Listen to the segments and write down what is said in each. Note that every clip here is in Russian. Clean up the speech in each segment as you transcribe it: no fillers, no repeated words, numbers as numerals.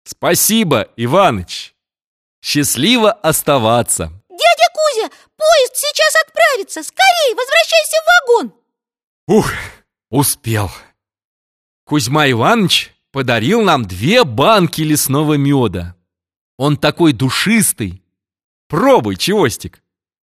Спасибо, Иваныч. Счастливо оставаться. Дядя Кузя, поезд сейчас отправится. Скорей, возвращайся в вагон. Ух, успел. Кузьма Иванович подарил нам 2 банки лесного меда. Он такой душистый. Пробуй, Чевостик.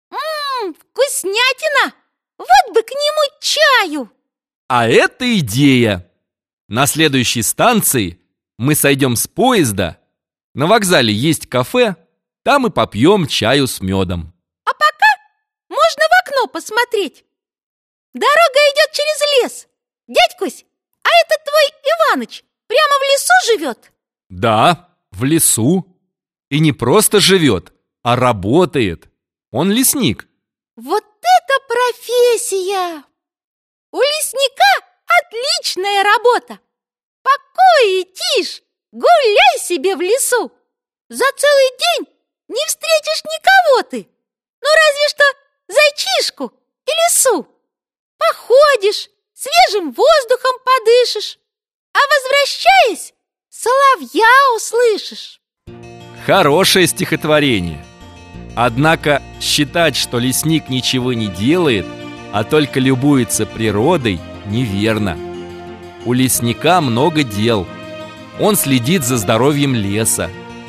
Вкуснятина! Вот бы к нему чаю. А это идея. На следующей станции мы сойдем с поезда. На вокзале есть кафе. Там и попьем чаю с медом. А пока можно в окно посмотреть. Дорога идет через лес. Дядь Кузь, а это твой Иваныч прямо в лесу живет? Да, в лесу. И не просто живет, а работает. Он лесник. Вот это профессия! У лесника отличная работа. Покой и тишь, гуляй себе в лесу. За целый день не встретишь никого ты. Ну разве что зайчишку и лису. Походишь, свежим воздухом подышишь, а возвращаясь, соловья услышишь. Хорошее стихотворение. Однако считать, что лесник ничего не делает, а только любуется природой, неверно. У лесника много дел. Он следит за здоровьем леса,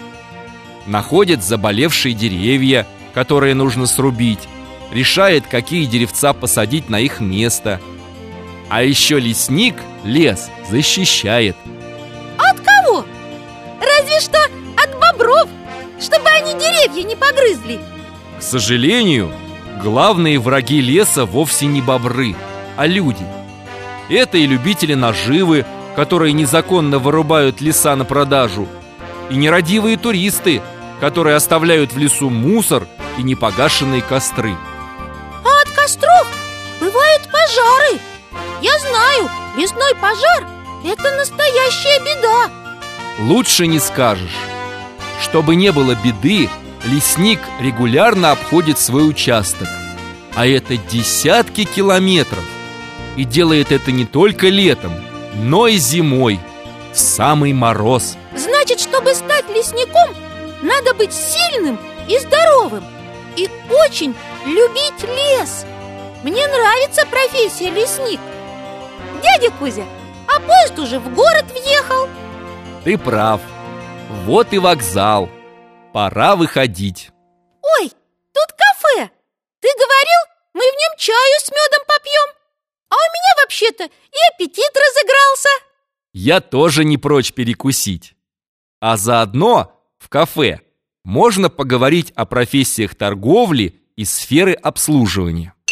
находит заболевшие деревья, которые нужно срубить, решает, какие деревца посадить на их место. А еще лесник лес защищает. От кого? Разве что от бобров, чтобы они деревья не погрызли. К сожалению, главные враги леса вовсе не бобры, а люди. Это и любители наживы, которые незаконно вырубают леса на продажу, и нерадивые туристы, которые оставляют в лесу мусор и непогашенные костры. А от костров бывают пожары. Я знаю, лесной пожар – это настоящая беда. Лучше не скажешь. Чтобы не было беды, лесник регулярно обходит свой участок. А это десятки километров. И делает это не только летом, но и зимой, в самый мороз. Значит, чтобы стать лесником, надо быть сильным и здоровым. И очень любить лес. Мне нравится профессия лесник. Дядя Кузя, а поезд уже в город въехал. Ты прав. Вот и вокзал. Пора выходить. Ой, тут кафе. Ты говорил, мы в нем чаю с медом попьем. А у меня вообще-то и аппетит разыгрался. Я тоже не прочь перекусить. А заодно в кафе можно поговорить о профессиях торговли и сферы обслуживания.